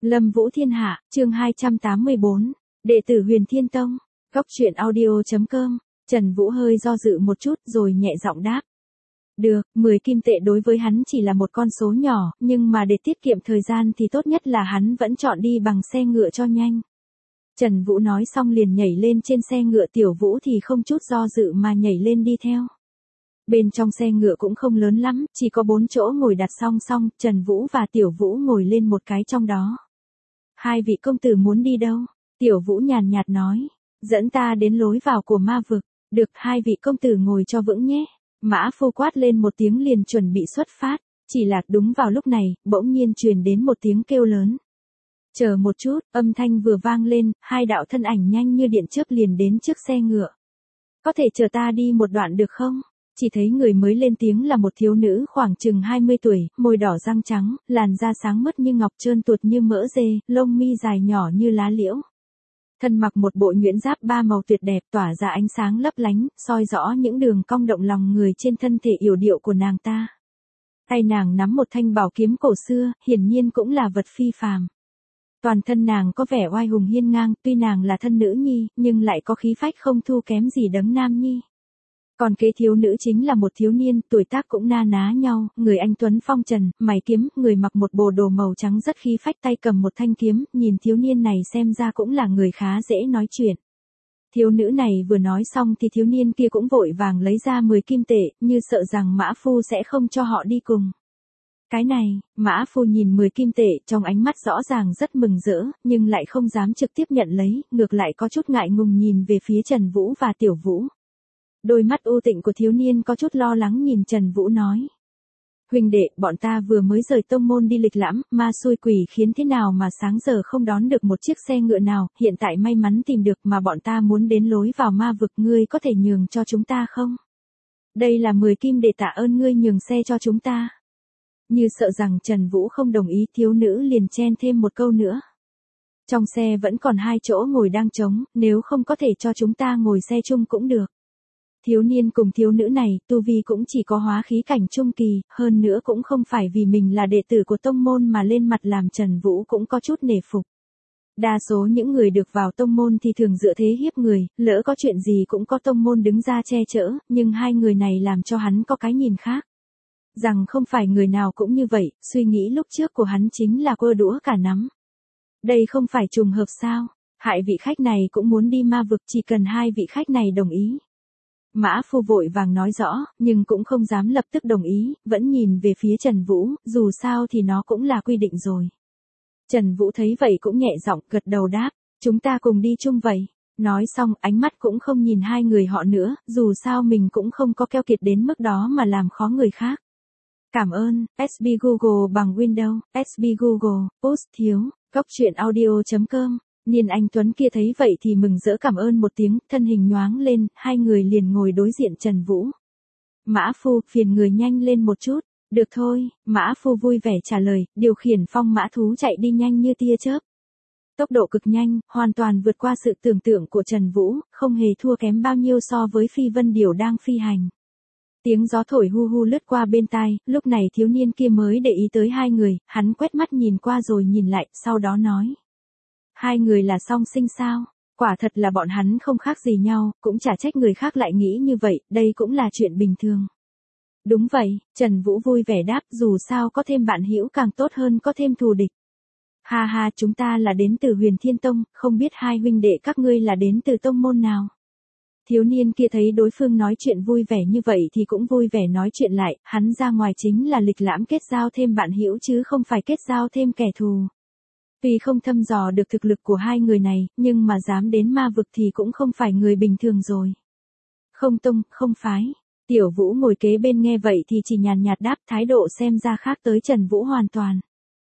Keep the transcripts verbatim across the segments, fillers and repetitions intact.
Lâm Vũ Thiên Hạ, chương hai trăm tám mươi bốn, đệ tử Huyền Thiên Tông, góc truyện audio.com, Trần Vũ hơi do dự một chút rồi nhẹ giọng đáp. Được, mười kim tệ đối với hắn chỉ là một con số nhỏ, nhưng mà để tiết kiệm thời gian thì tốt nhất là hắn vẫn chọn đi bằng xe ngựa cho nhanh. Trần Vũ nói xong liền nhảy lên trên xe ngựa, Tiểu Vũ thì không chút do dự mà nhảy lên đi theo. Bên trong xe ngựa cũng không lớn lắm, chỉ có bốn chỗ ngồi đặt song song, Trần Vũ và Tiểu Vũ ngồi lên một cái trong đó. Hai vị công tử muốn đi đâu? Tiểu Vũ nhàn nhạt nói, dẫn ta đến lối vào của ma vực. Được, hai vị công tử ngồi cho vững nhé. Mã Phu quát lên một tiếng liền chuẩn bị xuất phát, chỉ là đúng vào lúc này, bỗng nhiên truyền đến một tiếng kêu lớn. Chờ một chút, âm thanh vừa vang lên, hai đạo thân ảnh nhanh như điện chớp liền đến trước xe ngựa. Có thể chờ ta đi một đoạn được không? Chỉ thấy người mới lên tiếng là một thiếu nữ khoảng chừng hai mươi tuổi, môi đỏ răng trắng, làn da sáng mướt như ngọc, trơn tuột như mỡ dê, lông mi dài nhỏ như lá liễu. Thân mặc một bộ nhuyễn giáp ba màu tuyệt đẹp tỏa ra ánh sáng lấp lánh, soi rõ những đường cong động lòng người trên thân thể yểu điệu của nàng ta. Tay nàng nắm một thanh bảo kiếm cổ xưa, hiển nhiên cũng là vật phi phàm. Toàn thân nàng có vẻ oai hùng hiên ngang, tuy nàng là thân nữ nhi, nhưng lại có khí phách không thua kém gì đấng nam nhi. Còn kế thiếu nữ chính là một thiếu niên, tuổi tác cũng na ná nhau, người anh tuấn phong trần, mày kiếm, người mặc một bộ đồ màu trắng rất khí phách, tay cầm một thanh kiếm, nhìn thiếu niên này xem ra cũng là người khá dễ nói chuyện. Thiếu nữ này vừa nói xong thì thiếu niên kia cũng vội vàng lấy ra mười kim tệ, như sợ rằng Mã Phu sẽ không cho họ đi cùng. Cái này, Mã Phu nhìn mười kim tệ, trong ánh mắt rõ ràng rất mừng rỡ, nhưng lại không dám trực tiếp nhận lấy, ngược lại có chút ngại ngùng nhìn về phía Trần Vũ và Tiểu Vũ. Đôi mắt u tịnh của thiếu niên có chút lo lắng nhìn Trần Vũ nói. Huynh đệ, bọn ta vừa mới rời tông môn đi lịch lãm, ma xui quỷ khiến thế nào mà sáng giờ không đón được một chiếc xe ngựa nào, hiện tại may mắn tìm được mà bọn ta muốn đến lối vào ma vực, ngươi có thể nhường cho chúng ta không? Đây là mười kim để tạ ơn ngươi nhường xe cho chúng ta. Như sợ rằng Trần Vũ không đồng ý, thiếu nữ liền chen thêm một câu nữa. Trong xe vẫn còn hai chỗ ngồi đang trống, nếu không có thể cho chúng ta ngồi xe chung cũng được. Thiếu niên cùng thiếu nữ này, tu vi cũng chỉ có hóa khí cảnh trung kỳ, hơn nữa cũng không phải vì mình là đệ tử của tông môn mà lên mặt làm Trần Vũ cũng có chút nể phục. Đa số những người được vào tông môn thì thường dựa thế hiếp người, lỡ có chuyện gì cũng có tông môn đứng ra che chở, nhưng hai người này làm cho hắn có cái nhìn khác. Rằng không phải người nào cũng như vậy, suy nghĩ lúc trước của hắn chính là quơ đũa cả nắm. Đây không phải trùng hợp sao, hại vị khách này cũng muốn đi ma vực, chỉ cần hai vị khách này đồng ý. Mã Phu vội vàng nói rõ, nhưng cũng không dám lập tức đồng ý, vẫn nhìn về phía Trần Vũ, dù sao thì nó cũng là quy định rồi. Trần Vũ thấy vậy cũng nhẹ giọng gật đầu đáp, chúng ta cùng đi chung vậy. Nói xong ánh mắt cũng không nhìn hai người họ nữa, dù sao mình cũng không có keo kiệt đến mức đó mà làm khó người khác. Cảm ơn, ét bê Google bằng Windows, ét bê Google, post thiếu, góc truyện audio.com. Niên anh Tuấn kia thấy vậy thì mừng rỡ cảm ơn một tiếng, thân hình nhoáng lên, hai người liền ngồi đối diện Trần Vũ. Mã Phu, phiền người nhanh lên một chút. Được thôi, Mã Phu vui vẻ trả lời, điều khiển phong mã thú chạy đi nhanh như tia chớp. Tốc độ cực nhanh, hoàn toàn vượt qua sự tưởng tượng của Trần Vũ, không hề thua kém bao nhiêu so với phi vân điểu đang phi hành. Tiếng gió thổi hu hu lướt qua bên tai, lúc này thiếu niên kia mới để ý tới hai người, hắn quét mắt nhìn qua rồi nhìn lại, sau đó nói. Hai người là song sinh sao? Quả thật là bọn hắn không khác gì nhau, cũng chả trách người khác lại nghĩ như vậy, đây cũng là chuyện bình thường. Đúng vậy, Trần Vũ vui vẻ đáp, dù sao có thêm bạn hữu càng tốt hơn có thêm thù địch. Ha ha, chúng ta là đến từ Huyền Thiên Tông, không biết hai huynh đệ các ngươi là đến từ tông môn nào? Thiếu niên kia thấy đối phương nói chuyện vui vẻ như vậy thì cũng vui vẻ nói chuyện lại, hắn ra ngoài chính là lịch lãm kết giao thêm bạn hữu chứ không phải kết giao thêm kẻ thù. Vì không thăm dò được thực lực của hai người này, nhưng mà dám đến ma vực thì cũng không phải người bình thường rồi. Không tông, không phái. Tiểu Vũ ngồi kế bên nghe vậy thì chỉ nhàn nhạt đáp, thái độ xem ra khác tới Trần Vũ hoàn toàn.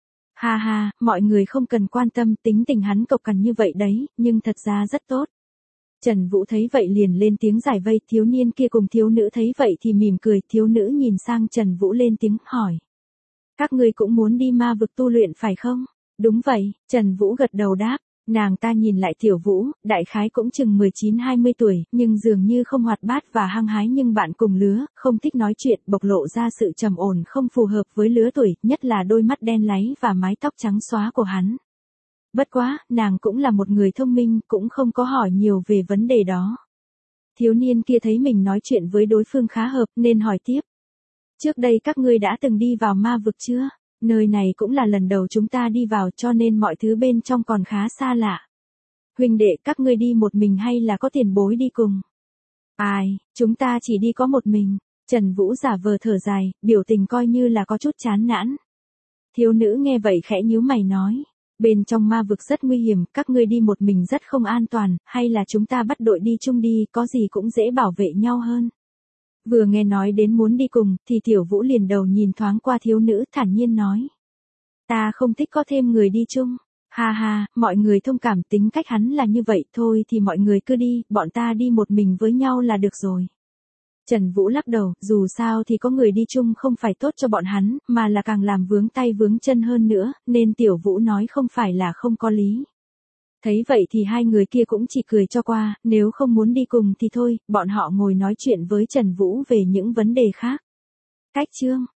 Ha ha, mọi người không cần quan tâm, tính tình hắn cộc cằn như vậy đấy, nhưng thật ra rất tốt. Trần Vũ thấy vậy liền lên tiếng giải vây, thiếu niên kia cùng thiếu nữ thấy vậy thì mỉm cười, thiếu nữ nhìn sang Trần Vũ lên tiếng hỏi. Các ngươi cũng muốn đi ma vực tu luyện phải không? Đúng vậy, Trần Vũ gật đầu đáp, nàng ta nhìn lại Tiểu Vũ, đại khái cũng chừng mười chín hai mươi tuổi, nhưng dường như không hoạt bát và hăng hái nhưng bạn cùng lứa, không thích nói chuyện, bộc lộ ra sự trầm ổn không phù hợp với lứa tuổi, nhất là đôi mắt đen láy và mái tóc trắng xóa của hắn. Bất quá, nàng cũng là một người thông minh, cũng không có hỏi nhiều về vấn đề đó. Thiếu niên kia thấy mình nói chuyện với đối phương khá hợp nên hỏi tiếp. Trước đây các ngươi đã từng đi vào ma vực chưa? Nơi này cũng là lần đầu chúng ta đi vào cho nên mọi thứ bên trong còn khá xa lạ. Huynh đệ, các ngươi đi một mình hay là có tiền bối đi cùng? Ai, chúng ta chỉ đi có một mình. Trần Vũ giả vờ thở dài, biểu tình coi như là có chút chán nản. Thiếu nữ nghe vậy khẽ nhíu mày nói. Bên trong ma vực rất nguy hiểm, các ngươi đi một mình rất không an toàn, hay là chúng ta bắt đội đi chung đi, có gì cũng dễ bảo vệ nhau hơn. Vừa nghe nói đến muốn đi cùng, thì Tiểu Vũ liền đầu nhìn thoáng qua thiếu nữ thản nhiên nói. Ta không thích có thêm người đi chung. Ha ha, mọi người thông cảm tính cách hắn là như vậy thôi thì mọi người cứ đi, bọn ta đi một mình với nhau là được rồi. Trần Vũ lắc đầu, dù sao thì có người đi chung không phải tốt cho bọn hắn, mà là càng làm vướng tay vướng chân hơn nữa, nên Tiểu Vũ nói không phải là không có lý. Thấy vậy thì hai người kia cũng chỉ cười cho qua, nếu không muốn đi cùng thì thôi, bọn họ ngồi nói chuyện với Trần Vũ về những vấn đề khác. Cách chương